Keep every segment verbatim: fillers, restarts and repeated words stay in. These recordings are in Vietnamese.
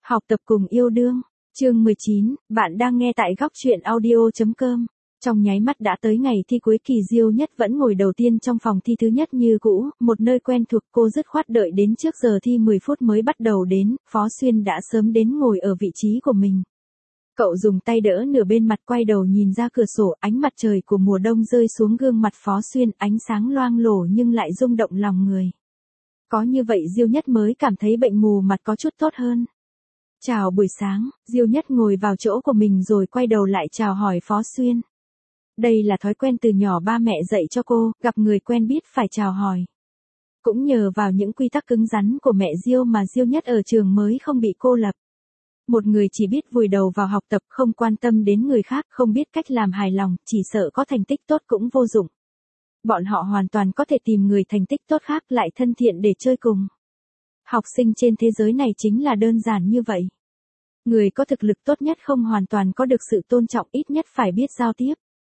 Học tập cùng yêu đương, chương mười chín, bạn đang nghe tại góc truyện audio.com. Trong nháy mắt đã tới ngày thi cuối kỳ, Diêu Nhất vẫn ngồi đầu tiên trong phòng thi thứ nhất như cũ, một nơi quen thuộc. Cô dứt khoát đợi đến trước giờ thi mười phút mới bắt đầu đến, Phó Xuyên đã sớm đến ngồi ở vị trí của mình. Cậu dùng tay đỡ nửa bên mặt, quay đầu nhìn ra cửa sổ, ánh mặt trời của mùa đông rơi xuống gương mặt Phó Xuyên, ánh sáng loang lổ nhưng lại rung động lòng người. Có như vậy Diêu Nhất mới cảm thấy bệnh mù mặt có chút tốt hơn. Chào buổi sáng, Diêu Nhất ngồi vào chỗ của mình rồi quay đầu lại chào hỏi Phó Xuyên. Đây là thói quen từ nhỏ ba mẹ dạy cho cô, gặp người quen biết phải chào hỏi. Cũng nhờ vào những quy tắc cứng rắn của mẹ Diêu mà Diêu Nhất ở trường mới không bị cô lập. Một người chỉ biết vùi đầu vào học tập, không quan tâm đến người khác, không biết cách làm hài lòng, chỉ sợ có thành tích tốt cũng vô dụng. Bọn họ hoàn toàn có thể tìm người thành tích tốt khác lại thân thiện để chơi cùng. Học sinh trên thế giới này chính là đơn giản như vậy. Người có thực lực tốt nhất không hoàn toàn có được sự tôn trọng, ít nhất phải biết giao tiếp.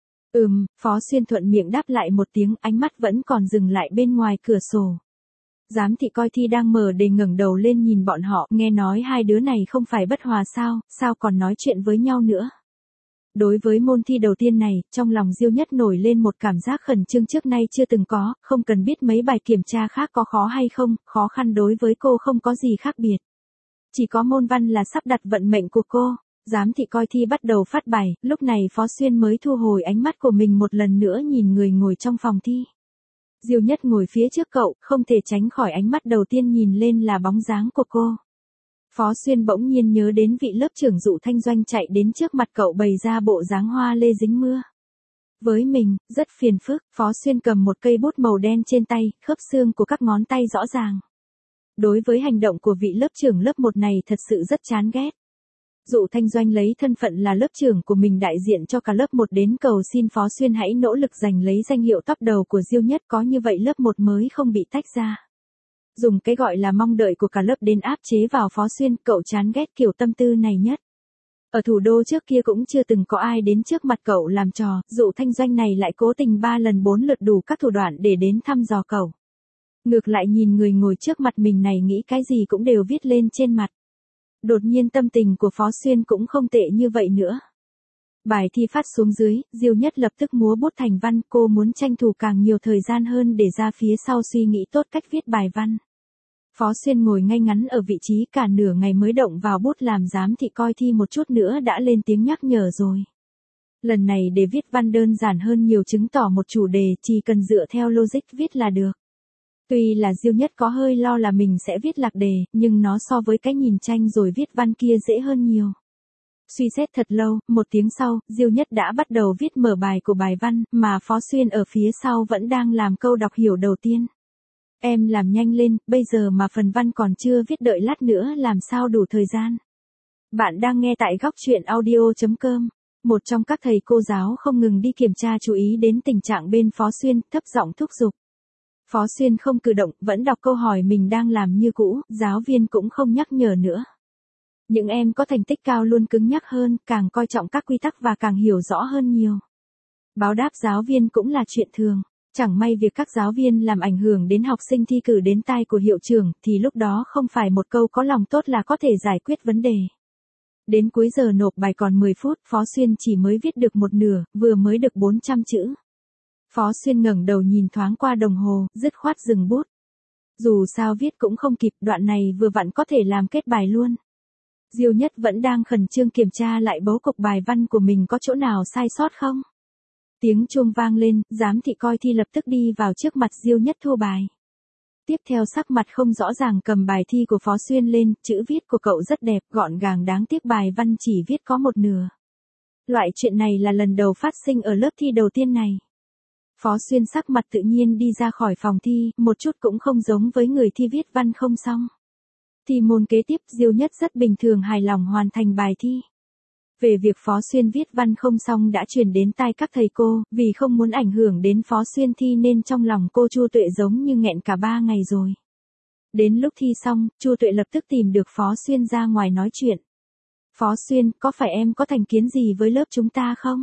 Ừm, Phó Xuyên thuận miệng đáp lại một tiếng, ánh mắt vẫn còn dừng lại bên ngoài cửa sổ. Giám thị coi thi đang mở đề ngẩng đầu lên nhìn bọn họ, nghe nói hai đứa này không phải bất hòa sao, sao còn nói chuyện với nhau nữa. Đối với môn thi đầu tiên này, trong lòng Diêu Nhất nổi lên một cảm giác khẩn trương trước nay chưa từng có, không cần biết mấy bài kiểm tra khác có khó hay không, khó khăn đối với cô không có gì khác biệt. Chỉ có môn văn là sắp đặt vận mệnh của cô. Giám thị coi thi bắt đầu phát bài, lúc này Phó Xuyên mới thu hồi ánh mắt của mình một lần nữa nhìn người ngồi trong phòng thi. Diêu Nhất ngồi phía trước cậu, không thể tránh khỏi ánh mắt đầu tiên nhìn lên là bóng dáng của cô. Phó Xuyên bỗng nhiên nhớ đến vị lớp trưởng Dụ Thanh Doanh chạy đến trước mặt cậu bày ra bộ dáng hoa lê dính mưa. Với mình, rất phiền phức, Phó Xuyên cầm một cây bút màu đen trên tay, khớp xương của các ngón tay rõ ràng. Đối với hành động của vị lớp trưởng lớp một này thật sự rất chán ghét. Dụ Thanh Doanh lấy thân phận là lớp trưởng của mình đại diện cho cả lớp một đến cầu xin Phó Xuyên hãy nỗ lực giành lấy danh hiệu top đầu của Diêu Nhất, có như vậy lớp một mới không bị tách ra. Dùng cái gọi là mong đợi của cả lớp đến áp chế vào Phó Xuyên, cậu chán ghét kiểu tâm tư này nhất. Ở thủ đô trước kia cũng chưa từng có ai đến trước mặt cậu làm trò, Dụ Thanh Doanh này lại cố tình ba lần bốn lượt đủ các thủ đoạn để đến thăm dò cậu. Ngược lại nhìn người ngồi trước mặt mình này nghĩ cái gì cũng đều viết lên trên mặt. Đột nhiên tâm tình của Phó Xuyên cũng không tệ như vậy nữa. Bài thi phát xuống dưới, Diêu Nhất lập tức múa bút thành văn, cô muốn tranh thủ càng nhiều thời gian hơn để ra phía sau suy nghĩ tốt cách viết bài văn. Phó Xuyên ngồi ngay ngắn ở vị trí cả nửa ngày mới động vào bút, làm giám thị coi thi một chút nữa đã lên tiếng nhắc nhở rồi. Lần này để viết văn đơn giản hơn nhiều, chứng tỏ một chủ đề, chỉ cần dựa theo logic viết là được. Tuy là Diêu Nhất có hơi lo là mình sẽ viết lạc đề, nhưng nó so với cái nhìn tranh rồi viết văn kia dễ hơn nhiều. Suy xét thật lâu, một tiếng sau, Diêu Nhất đã bắt đầu viết mở bài của bài văn, mà Phó Xuyên ở phía sau vẫn đang làm câu đọc hiểu đầu tiên. Em làm nhanh lên, bây giờ mà phần văn còn chưa viết, đợi lát nữa làm sao đủ thời gian. Bạn đang nghe tại góc truyện audio.com. Một trong các thầy cô giáo không ngừng đi kiểm tra chú ý đến tình trạng bên Phó Xuyên, thấp giọng thúc giục. Phó Xuyên không cử động, vẫn đọc câu hỏi mình đang làm như cũ, giáo viên cũng không nhắc nhở nữa. Những em có thành tích cao luôn cứng nhắc hơn, càng coi trọng các quy tắc và càng hiểu rõ hơn nhiều. Báo đáp giáo viên cũng là chuyện thường. Chẳng may việc các giáo viên làm ảnh hưởng đến học sinh thi cử đến tai của hiệu trưởng, thì lúc đó không phải một câu có lòng tốt là có thể giải quyết vấn đề. Đến cuối giờ nộp bài còn mười phút, Phó Xuyên chỉ mới viết được một nửa, vừa mới được bốn trăm chữ. Phó Xuyên ngẩng đầu nhìn thoáng qua đồng hồ, dứt khoát dừng bút. Dù sao viết cũng không kịp, đoạn này vừa vặn có thể làm kết bài luôn. Diêu Nhất vẫn đang khẩn trương kiểm tra lại bố cục bài văn của mình có chỗ nào sai sót không. Tiếng chuông vang lên, giám thị coi thi lập tức đi vào trước mặt Diêu Nhất thu bài. Tiếp theo sắc mặt không rõ ràng cầm bài thi của Phó Xuyên lên, chữ viết của cậu rất đẹp, gọn gàng, đáng tiếc bài văn chỉ viết có một nửa. Loại chuyện này là lần đầu phát sinh ở lớp thi đầu tiên này. Phó Xuyên sắc mặt tự nhiên đi ra khỏi phòng thi, một chút cũng không giống với người thi viết văn không xong. Thì môn kế tiếp, Diêu Nhất rất bình thường hài lòng hoàn thành bài thi. Về việc Phó Xuyên viết văn không xong đã truyền đến tai các thầy cô, vì không muốn ảnh hưởng đến Phó Xuyên thi nên trong lòng cô Chu Tuệ giống như nghẹn cả ba ngày rồi. Đến lúc thi xong, Chu Tuệ lập tức tìm được Phó Xuyên ra ngoài nói chuyện. Phó Xuyên, có phải em có thành kiến gì với lớp chúng ta không?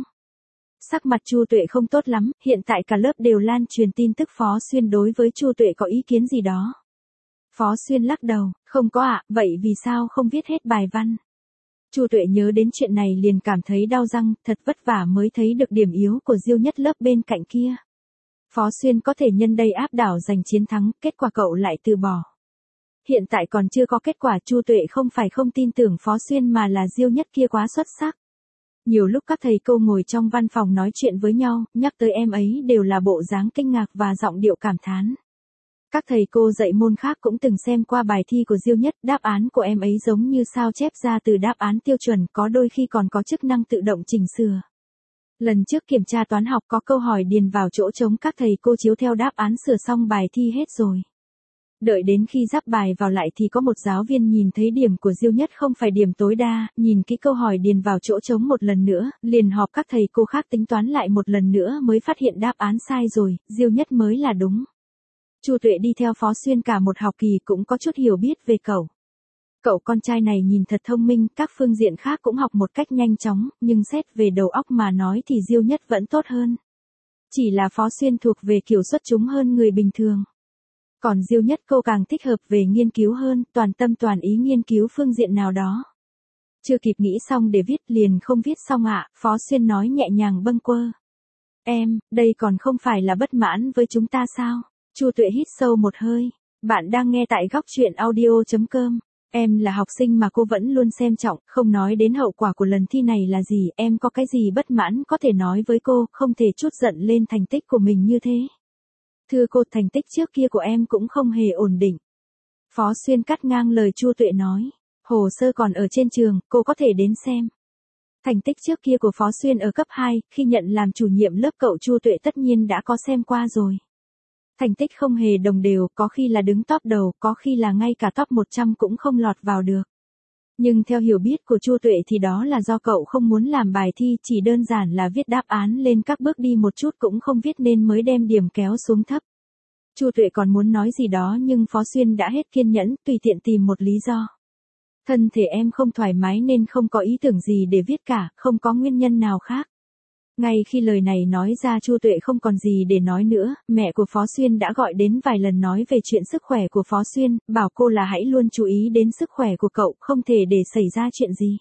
Sắc mặt Chu Tuệ không tốt lắm, hiện tại cả lớp đều lan truyền tin tức Phó Xuyên đối với Chu Tuệ có ý kiến gì đó. Phó Xuyên lắc đầu, không có ạ, vậy vì sao không viết hết bài văn? Chu Tuệ nhớ đến chuyện này liền cảm thấy đau răng, thật vất vả mới thấy được điểm yếu của Diêu Nhất lớp bên cạnh kia. Phó Xuyên có thể nhân đây áp đảo giành chiến thắng, kết quả cậu lại từ bỏ. Hiện tại còn chưa có kết quả, Chu Tuệ không phải không tin tưởng Phó Xuyên mà là Diêu Nhất kia quá xuất sắc. Nhiều lúc các thầy cô ngồi trong văn phòng nói chuyện với nhau, nhắc tới em ấy đều là bộ dáng kinh ngạc và giọng điệu cảm thán. Các thầy cô dạy môn khác cũng từng xem qua bài thi của Diêu Nhất, đáp án của em ấy giống như sao chép ra từ đáp án tiêu chuẩn, có đôi khi còn có chức năng tự động chỉnh sửa. Lần trước kiểm tra toán học có câu hỏi điền vào chỗ trống, các thầy cô chiếu theo đáp án sửa xong bài thi hết rồi. Đợi đến khi ráp bài vào lại thì có một giáo viên nhìn thấy điểm của Diêu Nhất không phải điểm tối đa, nhìn kỹ câu hỏi điền vào chỗ trống một lần nữa, liền họp các thầy cô khác tính toán lại một lần nữa mới phát hiện đáp án sai rồi, Diêu Nhất mới là đúng. Chu Tuệ đi theo Phó Xuyên cả một học kỳ cũng có chút hiểu biết về cậu. Cậu con trai này nhìn thật thông minh, các phương diện khác cũng học một cách nhanh chóng, nhưng xét về đầu óc mà nói thì Diêu Nhất vẫn tốt hơn. Chỉ là Phó Xuyên thuộc về kiểu xuất chúng hơn người bình thường. Còn Diêu Nhất cô càng thích hợp về nghiên cứu hơn, toàn tâm toàn ý nghiên cứu phương diện nào đó. Chưa kịp nghĩ xong để viết liền không viết xong ạ, Phó Xuyên nói nhẹ nhàng bâng quơ. Em, đây còn không phải là bất mãn với chúng ta sao? Chu Tuệ hít sâu một hơi. Bạn đang nghe tại góc truyện audio chấm com. Em là học sinh mà cô vẫn luôn xem trọng, không nói đến hậu quả của lần thi này là gì, em có cái gì bất mãn có thể nói với cô, không thể trút giận lên thành tích của mình như thế. Thưa cô, thành tích trước kia của em cũng không hề ổn định. Phó Xuyên cắt ngang lời Chu Tuệ nói. Hồ sơ còn ở trên trường, cô có thể đến xem. Thành tích trước kia của Phó Xuyên ở cấp hai, khi nhận làm chủ nhiệm lớp cậu Chu Tuệ tất nhiên đã có xem qua rồi. Thành tích không hề đồng đều, có khi là đứng top đầu, có khi là ngay cả top một trăm cũng không lọt vào được. Nhưng theo hiểu biết của Chu Tuệ thì đó là do cậu không muốn làm bài thi, chỉ đơn giản là viết đáp án lên các bước đi một chút cũng không viết nên mới đem điểm kéo xuống thấp. Chu Tuệ còn muốn nói gì đó nhưng Phó Xuyên đã hết kiên nhẫn, tùy tiện tìm một lý do. Thân thể em không thoải mái nên không có ý tưởng gì để viết cả, không có nguyên nhân nào khác. Ngay khi lời này nói ra Chu Tuệ không còn gì để nói nữa, mẹ của Phó Xuyên đã gọi đến vài lần nói về chuyện sức khỏe của Phó Xuyên, bảo cô là hãy luôn chú ý đến sức khỏe của cậu, không thể để xảy ra chuyện gì.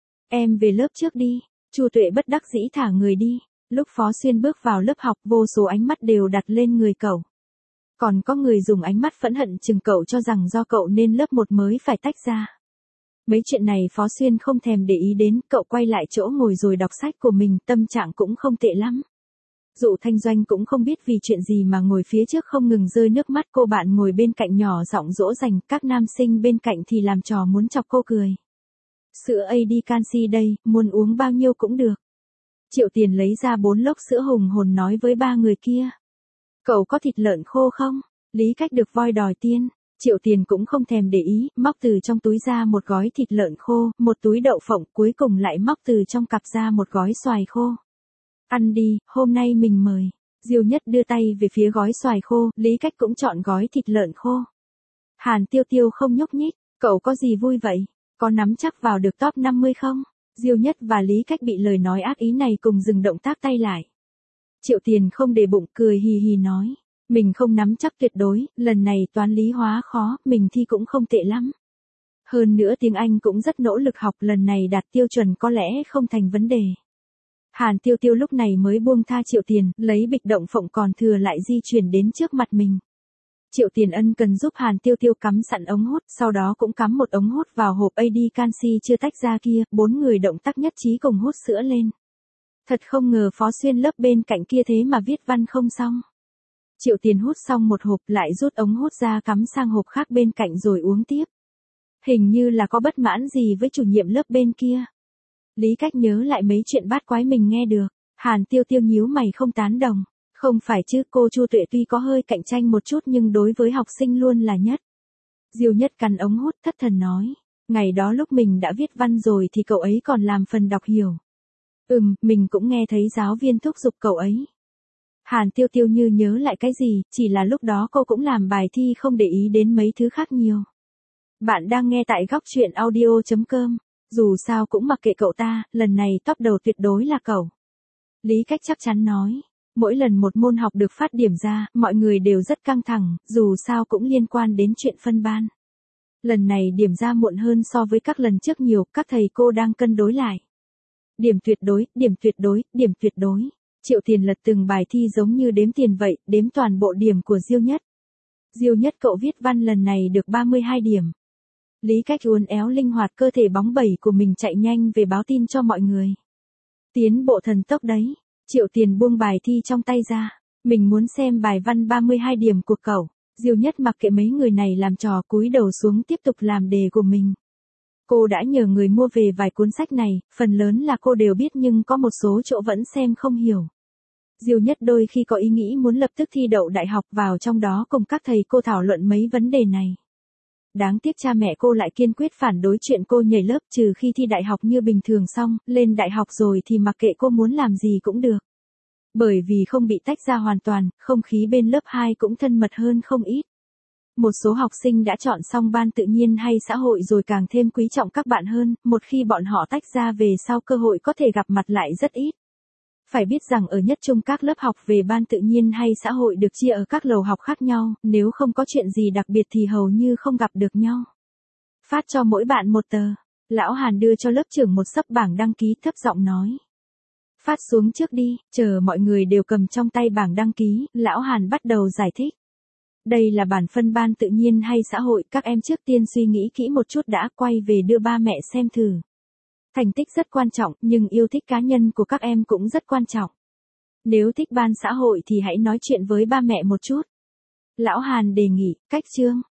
Em về lớp trước đi, Chu Tuệ bất đắc dĩ thả người đi. Lúc Phó Xuyên bước vào lớp học, vô số ánh mắt đều đặt lên người cậu. Còn có người dùng ánh mắt phẫn hận chừng cậu cho rằng do cậu nên lớp một mới phải tách ra. Mấy chuyện này Phó Xuyên không thèm để ý đến, cậu quay lại chỗ ngồi rồi đọc sách của mình, tâm trạng cũng không tệ lắm. Dụ Thanh Doanh cũng không biết vì chuyện gì mà ngồi phía trước không ngừng rơi nước mắt, cô bạn ngồi bên cạnh nhỏ giọng dỗ dành, các nam sinh bên cạnh thì làm trò muốn chọc cô cười. Sữa a đê canxi đây, muốn uống bao nhiêu cũng được. Triệu Tiền lấy ra bốn lốc sữa hùng hồn nói với ba người kia. Cậu có thịt lợn khô không? Lý Cách được voi đòi tiên. Triệu Tiền cũng không thèm để ý, móc từ trong túi ra một gói thịt lợn khô, một túi đậu phộng, cuối cùng lại móc từ trong cặp ra một gói xoài khô. Ăn đi, hôm nay mình mời. Diêu Nhất đưa tay về phía gói xoài khô, Lý Cách cũng chọn gói thịt lợn khô. Hàn Tiêu Tiêu không nhúc nhích, cậu có gì vui vậy? Có nắm chắc vào được top năm mươi không? Diêu Nhất và Lý Cách bị lời nói ác ý này cùng dừng động tác tay lại. Triệu Tiền không để bụng, cười hì hì nói. Mình không nắm chắc tuyệt đối, lần này toán lý hóa khó, mình thi cũng không tệ lắm. Hơn nữa tiếng Anh cũng rất nỗ lực học, lần này đạt tiêu chuẩn có lẽ không thành vấn đề. Hàn Tiêu Tiêu lúc này mới buông tha Triệu Tiền, lấy bịch động phộng còn thừa lại di chuyển đến trước mặt mình. Triệu Tiền ân cần giúp Hàn Tiêu Tiêu cắm sẵn ống hút, sau đó cũng cắm một ống hút vào hộp a đê canxi chưa tách ra kia, bốn người động tác nhất trí cùng hút sữa lên. Thật không ngờ Phó Xuyên lớp bên cạnh kia thế mà viết văn không xong. Triệu Tiền hút xong một hộp lại rút ống hút ra cắm sang hộp khác bên cạnh rồi uống tiếp. Hình như là có bất mãn gì với chủ nhiệm lớp bên kia. Lý Cách nhớ lại mấy chuyện bát quái mình nghe được. Hàn Tiêu Tiêu nhíu mày không tán đồng. Không phải chứ, cô Chu Tuệ tuy có hơi cạnh tranh một chút nhưng đối với học sinh luôn là nhất. Diêu Nhất cắn ống hút thất thần nói. Ngày đó lúc mình đã viết văn rồi thì cậu ấy còn làm phần đọc hiểu. Ừm, mình cũng nghe thấy giáo viên thúc giục cậu ấy. Hàn Tiêu Tiêu như nhớ lại cái gì, chỉ là lúc đó cô cũng làm bài thi không để ý đến mấy thứ khác nhiều. Bạn đang nghe tại góc truyện audio chấm com. Dù sao cũng mặc kệ cậu ta, lần này top đầu tuyệt đối là cậu. Lý Cách chắc chắn nói. Mỗi lần một môn học được phát điểm ra, mọi người đều rất căng thẳng, dù sao cũng liên quan đến chuyện phân ban. Lần này điểm ra muộn hơn so với các lần trước nhiều, các thầy cô đang cân đối lại. Điểm tuyệt đối, điểm tuyệt đối, điểm tuyệt đối. Triệu Tiền lật từng bài thi giống như đếm tiền vậy, đếm toàn bộ điểm của Diêu Nhất. Diêu Nhất cậu viết văn lần này được ba mươi hai điểm. Lý Cách uốn éo linh hoạt cơ thể bóng bẩy của mình chạy nhanh về báo tin cho mọi người. Tiến bộ thần tốc đấy. Triệu Tiền buông bài thi trong tay ra. Mình muốn xem bài văn ba mươi hai điểm của cậu. Diêu Nhất mặc kệ mấy người này làm trò, cúi đầu xuống tiếp tục làm đề của mình. Cô đã nhờ người mua về vài cuốn sách này, phần lớn là cô đều biết nhưng có một số chỗ vẫn xem không hiểu. Diêu Nhất đôi khi có ý nghĩ muốn lập tức thi đậu đại học vào trong đó cùng các thầy cô thảo luận mấy vấn đề này. Đáng tiếc cha mẹ cô lại kiên quyết phản đối chuyện cô nhảy lớp, trừ khi thi đại học như bình thường xong, lên đại học rồi thì mặc kệ cô muốn làm gì cũng được. Bởi vì không bị tách ra hoàn toàn, không khí bên lớp hai cũng thân mật hơn không ít. Một số học sinh đã chọn xong ban tự nhiên hay xã hội rồi càng thêm quý trọng các bạn hơn, một khi bọn họ tách ra về sau cơ hội có thể gặp mặt lại rất ít. Phải biết rằng ở nhất trung các lớp học về ban tự nhiên hay xã hội được chia ở các lầu học khác nhau, nếu không có chuyện gì đặc biệt thì hầu như không gặp được nhau. Phát cho mỗi bạn một tờ. Lão Hàn đưa cho lớp trưởng một xấp bảng đăng ký, thấp giọng nói. Phát xuống trước đi, chờ mọi người đều cầm trong tay bảng đăng ký, Lão Hàn bắt đầu giải thích. Đây là bản phân ban tự nhiên hay xã hội, các em trước tiên suy nghĩ kỹ một chút đã, quay về đưa ba mẹ xem thử. Thành tích rất quan trọng, nhưng yêu thích cá nhân của các em cũng rất quan trọng. Nếu thích ban xã hội thì hãy nói chuyện với ba mẹ một chút. Lão Hàn đề nghị, cách chương.